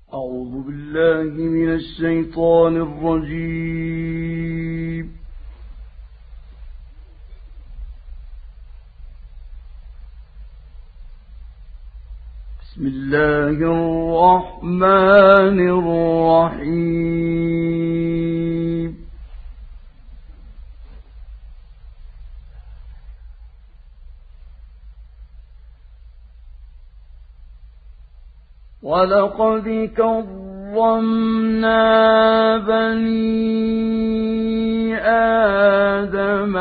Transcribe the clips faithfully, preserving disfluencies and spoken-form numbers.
أعوذ بالله من الشيطان الرجيم. بسم الله الرحمن الرحيم. ولقد كرمنا بني آدم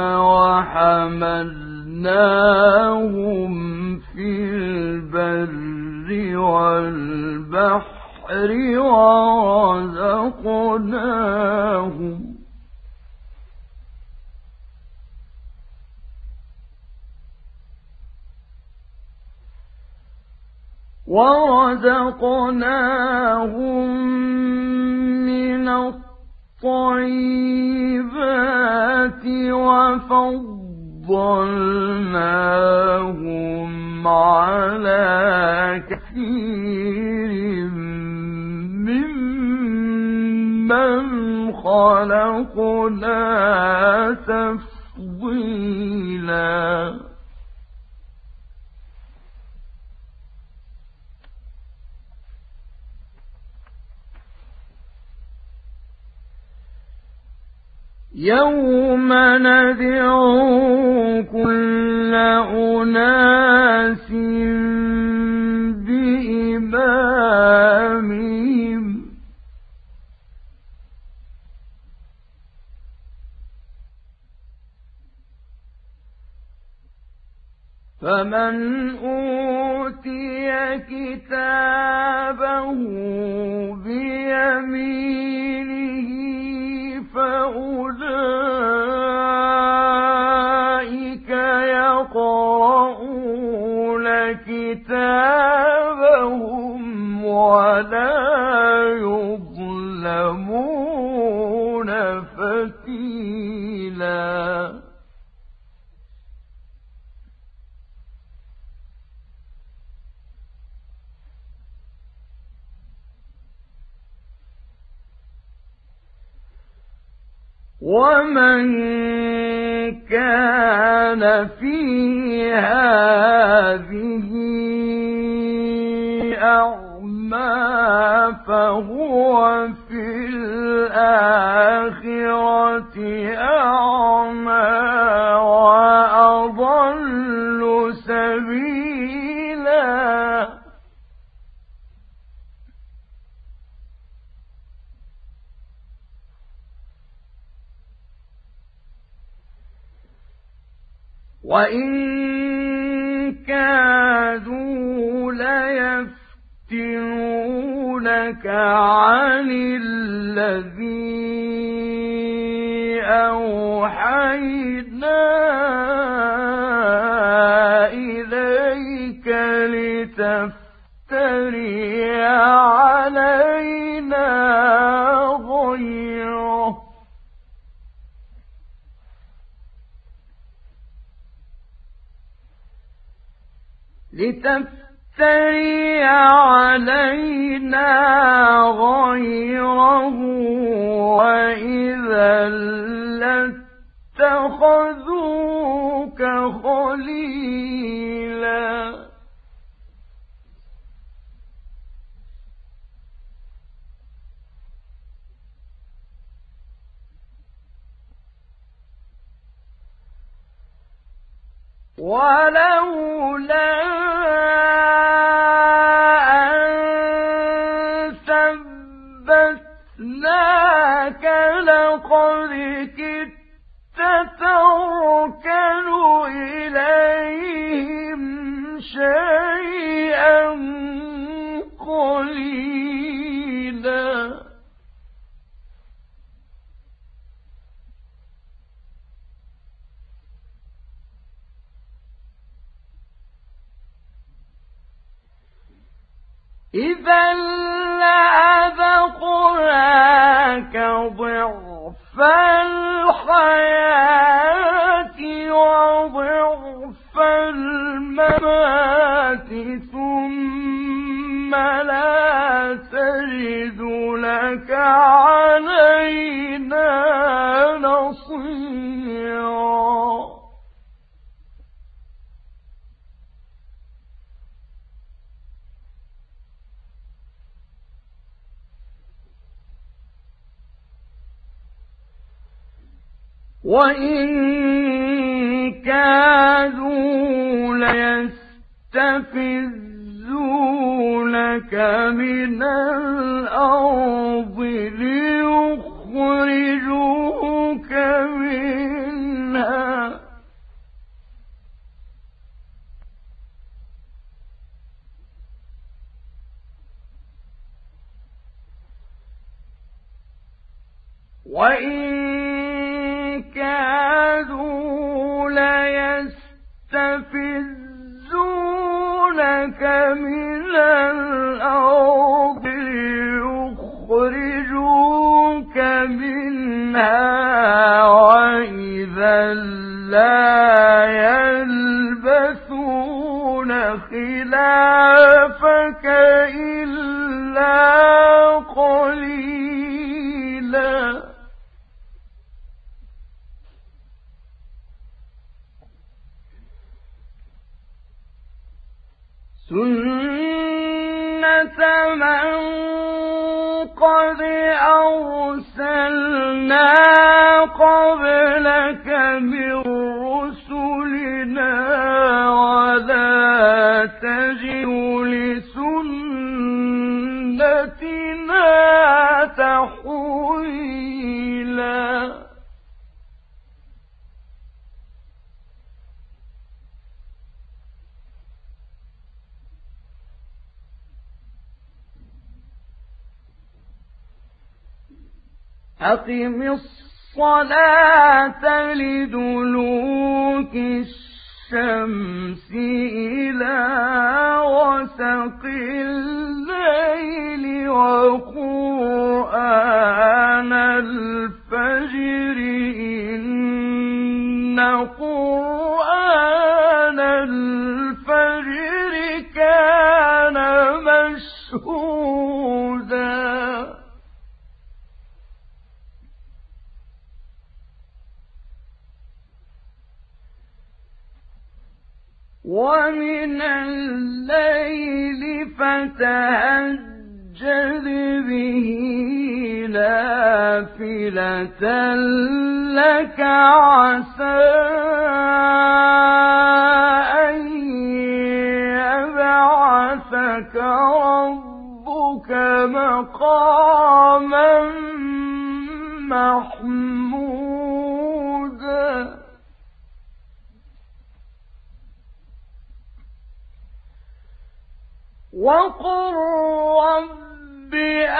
وحملناهم في البر والبحر ورزقناهم ورزقناهم من الطيبات وفضلناهم على كثير ممن خلقنا تفضيلا. يوم ندعو كل أناس بإمامهم فمن أوتي كتابه بيمينه فأولئك يقرؤون كتابهم ولا يظلمون فتيلا. ومن كان في هذه أعمى فهو في الآخرة أعمى وأضل سبيلا. وإن كادوا ليفتنونك عن الذي أوحينا إليك لتفتري علينا غيره لتفتري علينا غيره وإذا لاتخذوك خليلا. ولولا أن ثبتناك لقد كدت تركن إليهم شيئا قليلا. إذا لأذقناك ضعف الحياة وضعف الممات ثم لا تجد لك علينا نصيرا وإن كادوا ليستفزونك من الأرض ليخرجوك منها وإن كادوا ليستفزونك من الأرض ليخرجوك منها وإذا لا يلبثون خلافك إلا قليلا سنة من قد أرسلنا قبلك من رسلنا ولا تجد لسنتنا تحويلا أقم الصلاة لدلوك الشمس إلى غسق الليل وقرآن الفجر إن قرآن الفجر كان مشهودا ومن الليل فتهجد به نافلة لك عسى أن يبعثك ربك مقاما محمودا وقل رب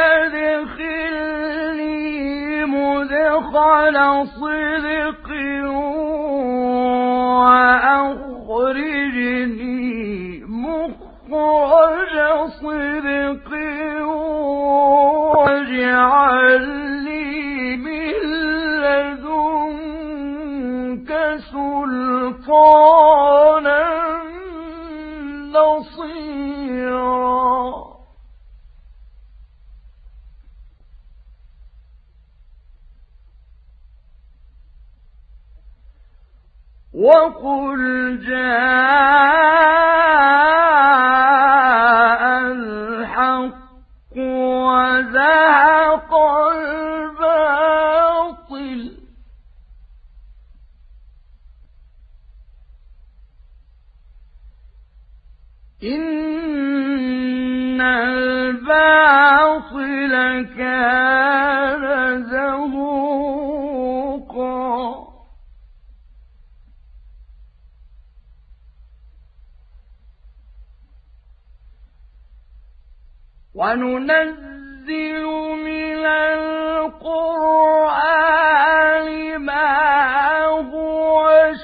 أدخلني مدخل صدق وأخرجني مخرج صدق واجعل لي من لدنك سلطانا نصيرا وقل جاء الحق وزهق الباطل إن الباطل كان زهوقا وننزل من القرآن ما هو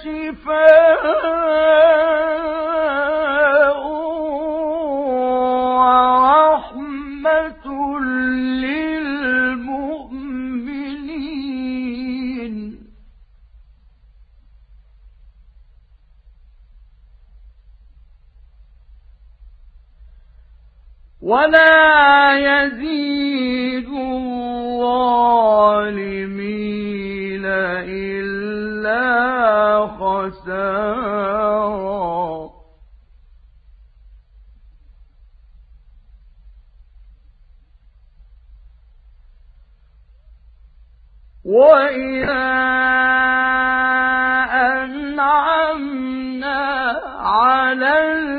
شفاء ورحمة للمؤمنين ولا يزيد الظالمين إلا خسارا. وَإِذَا أَنْعَمْنَا عَلَى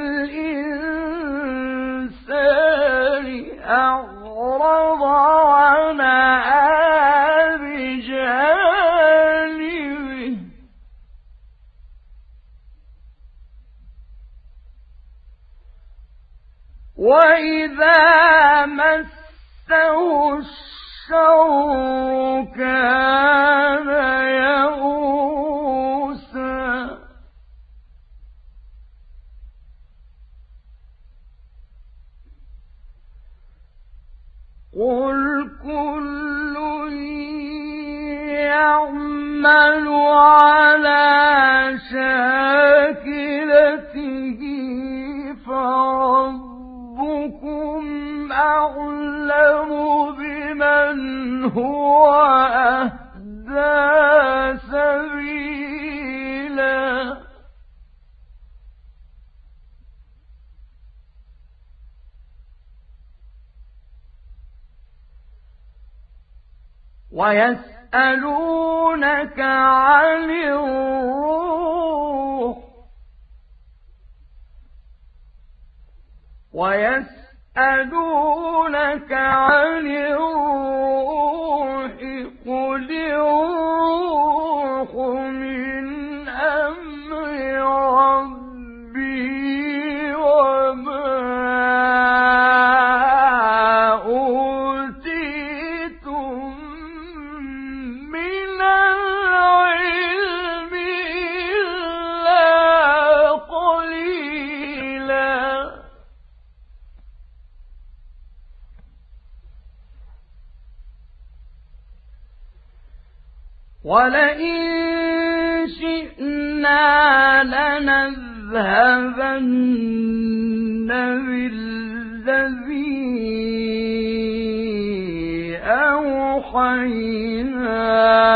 الْإِنسَانِ أَعْرَضَ وَنَأَىٰ بِجَانِبِهِ وَإِذَا مَسَّهُ الشَّرُّ كَانَ يَئُوسًا. قُلْ كُلٌّ يَعْمَلُ عَلَىٰ شَاكِلَتِهِ فَرَبُّكُمْ أَعْلَمُ بِمَنْ هُوَ أَهْدَىٰ سَبِيلًا. وَيَسْأَلُونَكَ عَنِ الرُّوحِ وَيَسْأَلُونَكَ عَنِ الرُّوحِ قُلِ الرُّوحُ مِنْ أَمْرِ رَبِّي وَمَا وَلَئِن شِئْنَا لَنَذْهَبَنَّ بِالَّذِي أَوْحَيْنَا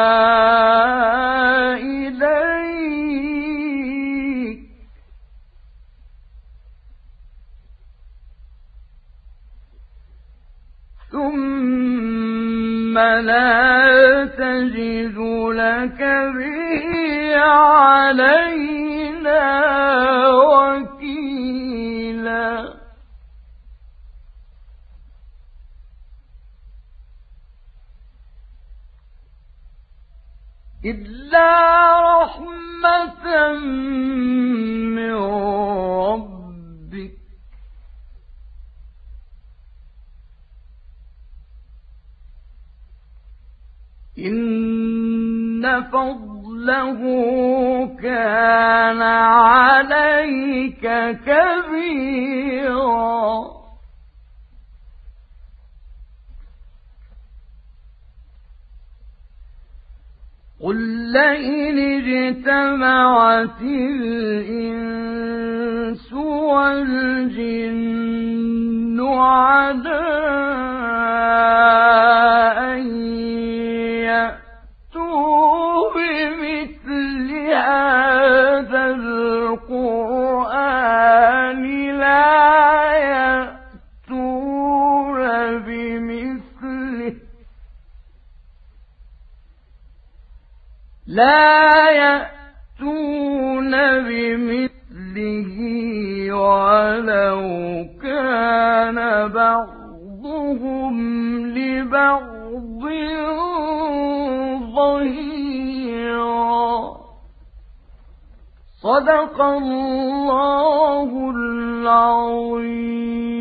إِلَيْكَ ثُمَّ لَا تَجِدُ لَكَ بِهِ عَلَيْنَا وَكِيلًا. إِلَّا رَحْمَةً مِّن رَّبِّكَ إِنَّ فَضْلَهُ كَانَ عَلَيْكَ كَبِيرًا. قُل لَّئِنِ اجْتَمَعَتِ الْإِنسُ وَالْجِنُّ عَلَىٰ أَن يَأْتُوا بِمِثْلِ هَٰذَا الْقُرْآنِ لَا يَأْتُونَ بِمِثْلِهِ لا يأتون بمثله ولو كان بعضهم لبعض ظهيرا. صدق الله العظيم.